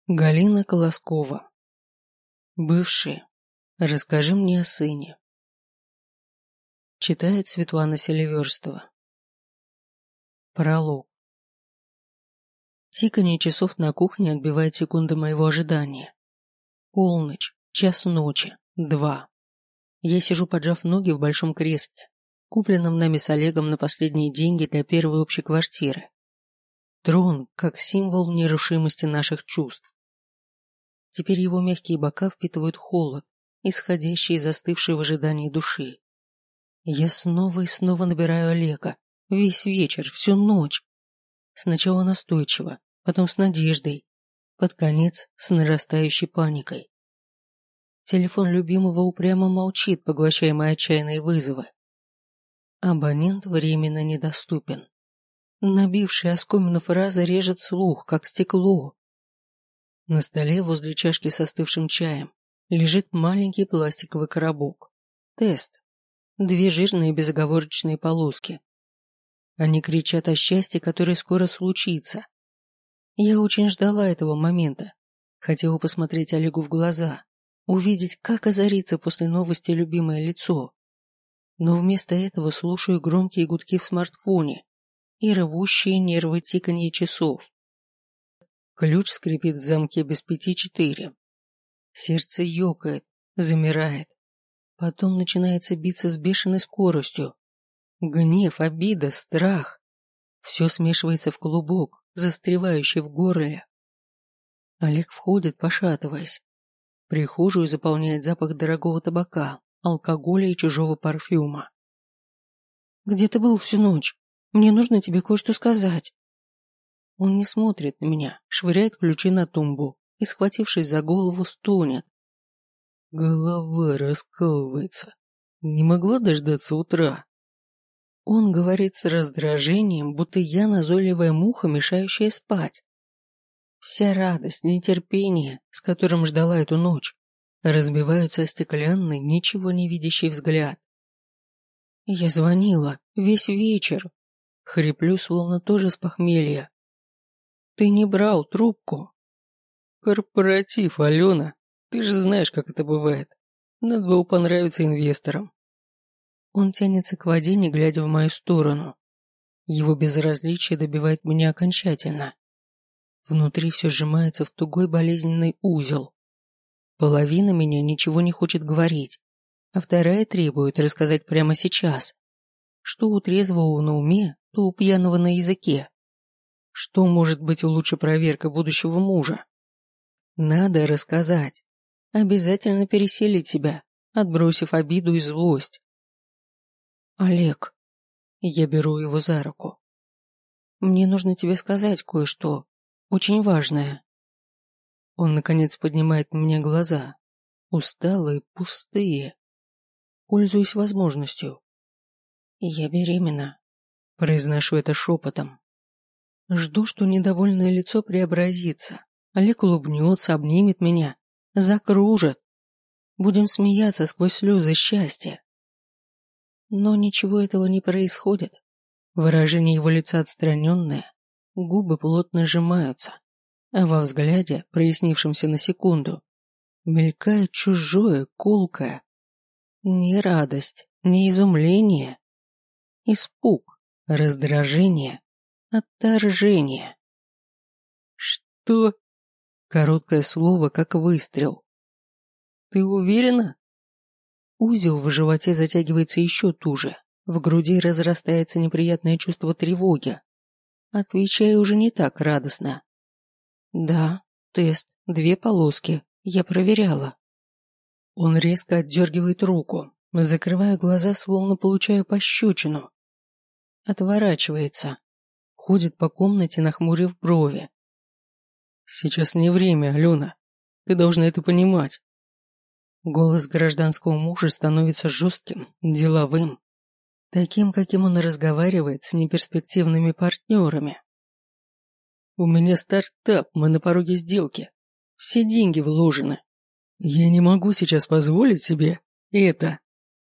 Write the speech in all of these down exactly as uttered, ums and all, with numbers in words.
Галина Колоскова. Бывшие. Расскажи мне о сыне. Читает Светлана Селиверстова. Пролог. Тиканье часов на кухне отбивает секунды моего ожидания. Полночь, час ночи, два. Я сижу, поджав ноги в большом кресле, купленном нами с Олегом на последние деньги для первой общей квартиры. Трон как символ нерушимости наших чувств. Теперь его мягкие бока впитывают холод, исходящий из застывшей в ожидании души. Я снова и снова набираю Олега, весь вечер, всю ночь. Сначала настойчиво, потом с надеждой, под конец с нарастающей паникой. Телефон любимого упрямо молчит, поглощая мои отчаянные вызовы. Абонент временно недоступен. Набившая оскомину фраза режет слух, как стекло. На столе возле чашки с остывшим чаем лежит маленький пластиковый коробок. Тест. Две жирные безоговорочные полоски. Они кричат о счастье, которое скоро случится. Я очень ждала этого момента. Хотела посмотреть Олегу в глаза, увидеть, как озарится после новости любимое лицо. Но вместо этого слушаю громкие гудки в смартфоне и рвущие нервы тиканье часов. Ключ скрипит в замке без пяти четыре. Сердце ёкает, замирает. Потом начинается биться с бешеной скоростью. Гнев, обида, страх. Все смешивается в клубок, застревающий в горле. Олег входит, пошатываясь. Прихожую заполняет запах дорогого табака, алкоголя и чужого парфюма. «Где ты был всю ночь? Мне нужно тебе кое-что сказать». Он не смотрит на меня, швыряет ключи на тумбу и, схватившись за голову, стонет. Голова раскалывается. Не могла дождаться утра. Он говорит с раздражением, будто я назойливая муха, мешающая спать. Вся радость, нетерпение, с которым ждала эту ночь, разбиваются о стеклянный, ничего не видящий взгляд. Я звонила весь вечер. Хриплю, словно тоже с похмелья. Ты не брал трубку. Корпоратив, Алена. Ты же знаешь, как это бывает. Надо было понравиться инвесторам. Он тянется к воде, не глядя в мою сторону. Его безразличие добивает меня окончательно. Внутри все сжимается в тугой болезненный узел. Половина меня ничего не хочет говорить, а вторая требует рассказать прямо сейчас. Что у трезвого на уме, то у пьяного на языке. Что может быть лучше проверка будущего мужа? Надо рассказать. Обязательно переселить себя, отбросив обиду и злость. Олег, я беру его за руку. Мне нужно тебе сказать кое-что, очень важное. Он, наконец, поднимает на меня глаза, усталые, пустые. Пользуюсь возможностью. Я беременна. Произношу это шепотом. Жду, что недовольное лицо преобразится. Олег улыбнется, обнимет меня, закружит. Будем смеяться сквозь слезы счастья. Но ничего этого не происходит. Выражение его лица отстраненное, губы плотно сжимаются, а во взгляде, прояснившемся на секунду, мелькает чужое, колкое. Не радость, не изумление. Испуг, раздражение, отторжение. Что? Короткое слово, как выстрел. Ты уверена? Узел в животе затягивается еще туже. В груди разрастается неприятное чувство тревоги. Отвечаю уже не так радостно. Да, тест, две полоски. Я проверяла. Он резко отдергивает руку, закрывая глаза, словно получая пощечину. Отворачивается. Ходит по комнате, нахмурив брови. Сейчас не время, Алена. Ты должна это понимать. Голос гражданского мужа становится жестким, деловым. Таким, каким он разговаривает с неперспективными партнерами. У меня стартап, мы на пороге сделки. Все деньги вложены. Я не могу сейчас позволить себе это.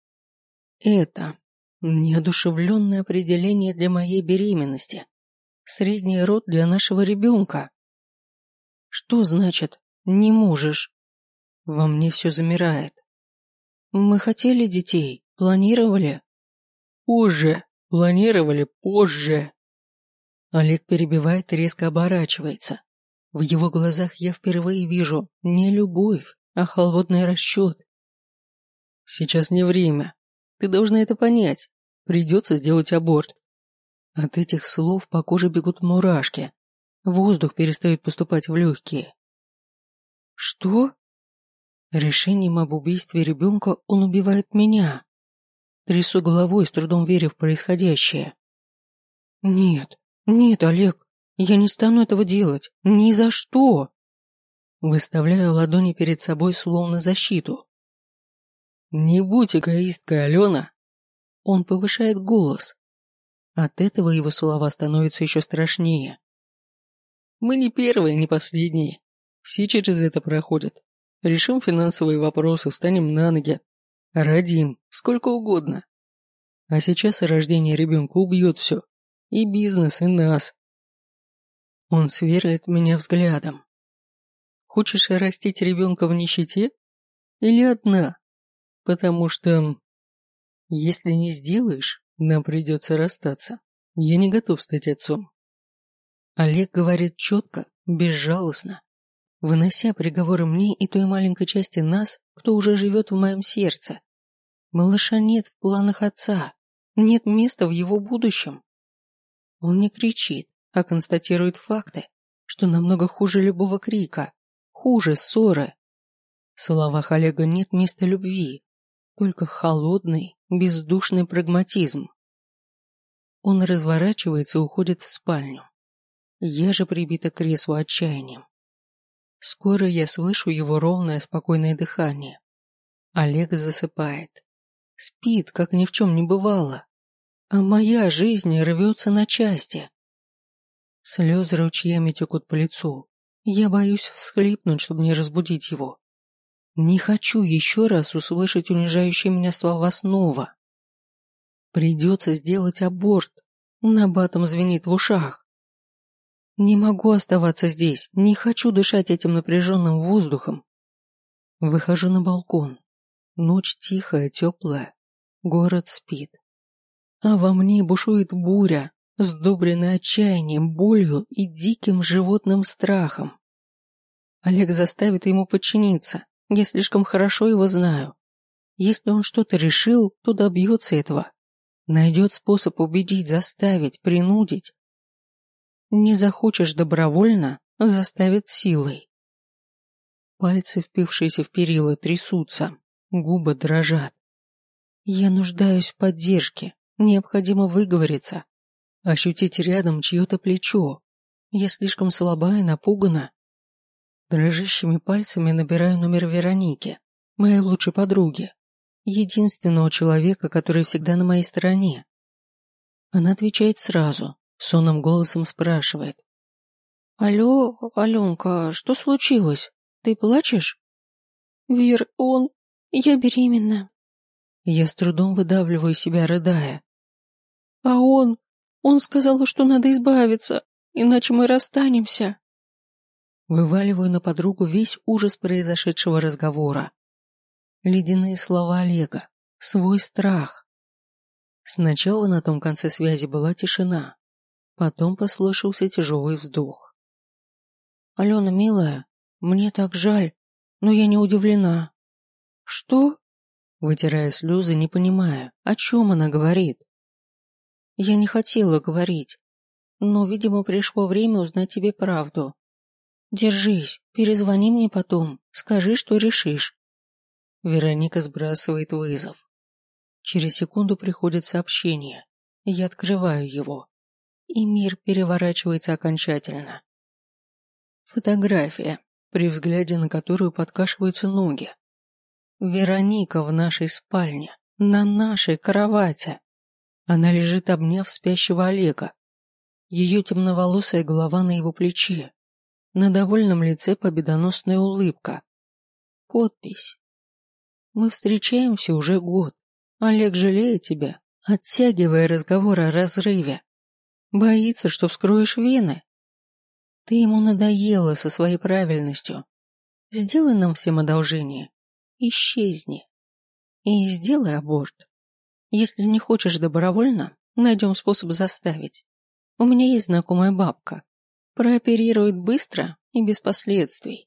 Это неодушевленное определение для моей беременности. Средний род для нашего ребенка. Что значит «не можешь»? Во мне все замирает. Мы хотели детей, планировали. Позже, планировали позже. Олег перебивает и резко оборачивается. В его глазах я впервые вижу не любовь, а холодный расчет. Сейчас не время. Ты должна это понять. Придется сделать аборт. От этих слов по коже бегут мурашки. Воздух перестает поступать в легкие. Что? Решением об убийстве ребенка он убивает меня. Трясу головой, с трудом веря в происходящее. Нет, нет, Олег, я не стану этого делать. Ни за что. Выставляю ладони перед собой, словно защиту. Не будь эгоисткой, Алена. Он повышает голос. От этого его слова становятся еще страшнее. Мы не первые, не последние. Все через это проходят. Решим финансовые вопросы, встанем на ноги. Родим, сколько угодно. А сейчас рождение ребенка убьет все. И бизнес, и нас. Он сверлит меня взглядом. Хочешь растить ребенка в нищете? Или одна? Потому что... Если не сделаешь, нам придется расстаться. Я не готов стать отцом. Олег говорит четко, безжалостно, вынося приговоры мне и той маленькой части нас, кто уже живет в моем сердце. Малыша нет в планах отца, нет места в его будущем. Он не кричит, а констатирует факты, что намного хуже любого крика, хуже ссоры. В словах Олега нет места любви, только холодный, бездушный прагматизм. Он разворачивается и уходит в спальню. Я же прибита к креслу отчаянием. Скоро я слышу его ровное, спокойное дыхание. Олег засыпает. Спит, как ни в чем не бывало. А моя жизнь рвется на части. Слезы ручьями текут по лицу. Я боюсь всхлипнуть, чтобы не разбудить его. Не хочу еще раз услышать унижающие меня слова снова. Придется сделать аборт. Набатом звенит в ушах. Не могу оставаться здесь, не хочу дышать этим напряженным воздухом. Выхожу на балкон. Ночь тихая, теплая. Город спит. А во мне бушует буря, сдобренная отчаянием, болью и диким животным страхом. Олег заставит ему подчиниться. Я слишком хорошо его знаю. Если он что-то решил, то добьется этого. Найдет способ убедить, заставить, принудить. Не захочешь добровольно, заставит силой. Пальцы, впившиеся в перила, трясутся, губы дрожат. Я нуждаюсь в поддержке, необходимо выговориться, ощутить рядом чье-то плечо. Я слишком слаба и напугана. Дрожащими пальцами набираю номер Вероники, моей лучшей подруги, единственного человека, который всегда на моей стороне. Она отвечает сразу. Сонным голосом спрашивает. «Алло, Аленка, что случилось? Ты плачешь?» «Вер, он... Я беременна». Я с трудом выдавливаю себя, рыдая. «А он... Он сказал, что надо избавиться, иначе мы расстанемся». Вываливаю на подругу весь ужас произошедшего разговора. Ледяные слова Олега, свой страх. Сначала на том конце связи была тишина. Потом послышался тяжелый вздох. «Алена, милая, мне так жаль, но я не удивлена». «Что?» Вытирая слезы, не понимая, о чем она говорит. «Я не хотела говорить, но, видимо, пришло время узнать тебе правду. Держись, перезвони мне потом, скажи, что решишь». Вероника сбрасывает вызов. Через секунду приходит сообщение. Я открываю его. И мир переворачивается окончательно. Фотография, при взгляде на которую подкашиваются ноги. Вероника в нашей спальне, на нашей кровати. Она лежит, обняв спящего Олега. Ее темноволосая голова на его плече. На довольном лице победоносная улыбка. Подпись. Мы встречаемся уже год. Олег жалеет тебя, оттягивая разговор о разрыве. Боится, что вскроешь вены. Ты ему надоела со своей правильностью. Сделай нам всем одолжение. Исчезни. И сделай аборт. Если не хочешь добровольно, найдем способ заставить. У меня есть знакомая бабка. Прооперирует быстро и без последствий.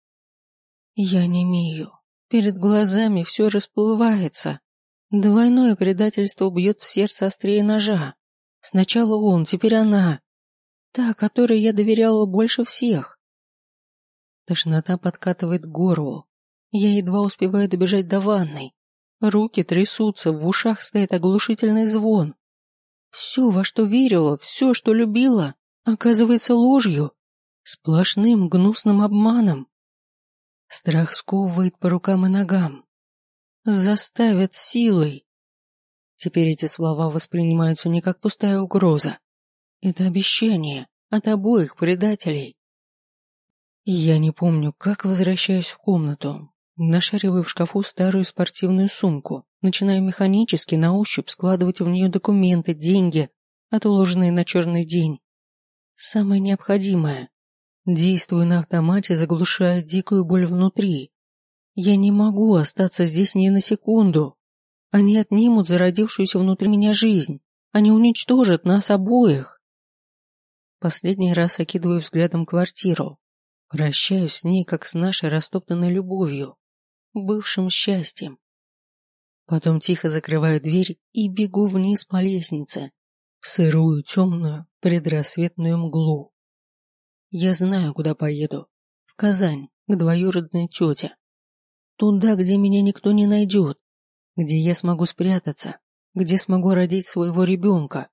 Я немею. Перед глазами все расплывается. Двойное предательство бьет в сердце острее ножа. Сначала он, теперь она. Та, которой я доверяла больше всех. Тошнота подкатывает к горлу. Я едва успеваю добежать до ванной. Руки трясутся, в ушах стоит оглушительный звон. Все, во что верила, все, что любила, оказывается ложью, сплошным гнусным обманом. Страх сковывает по рукам и ногам. Заставят силой. Теперь эти слова воспринимаются не как пустая угроза. Это обещание от обоих предателей. И я не помню, как возвращаюсь в комнату. Нашариваю в шкафу старую спортивную сумку, начинаю механически на ощупь складывать в нее документы, деньги, отложенные на черный день. Самое необходимое. Действую на автомате, заглушая дикую боль внутри. Я не могу остаться здесь ни на секунду. Они отнимут зародившуюся внутри меня жизнь. Они уничтожат нас обоих. Последний раз окидываю взглядом квартиру. Прощаюсь с ней, как с нашей растоптанной любовью, бывшим счастьем. Потом тихо закрываю дверь и бегу вниз по лестнице, в сырую, темную, предрассветную мглу. Я знаю, куда поеду. В Казань, к двоюродной тете. Туда, где меня никто не найдет, где я смогу спрятаться, где смогу родить своего ребенка.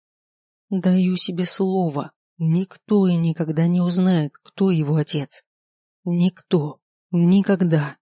Даю себе слово, никто и никогда не узнает, кто его отец. Никто, никогда.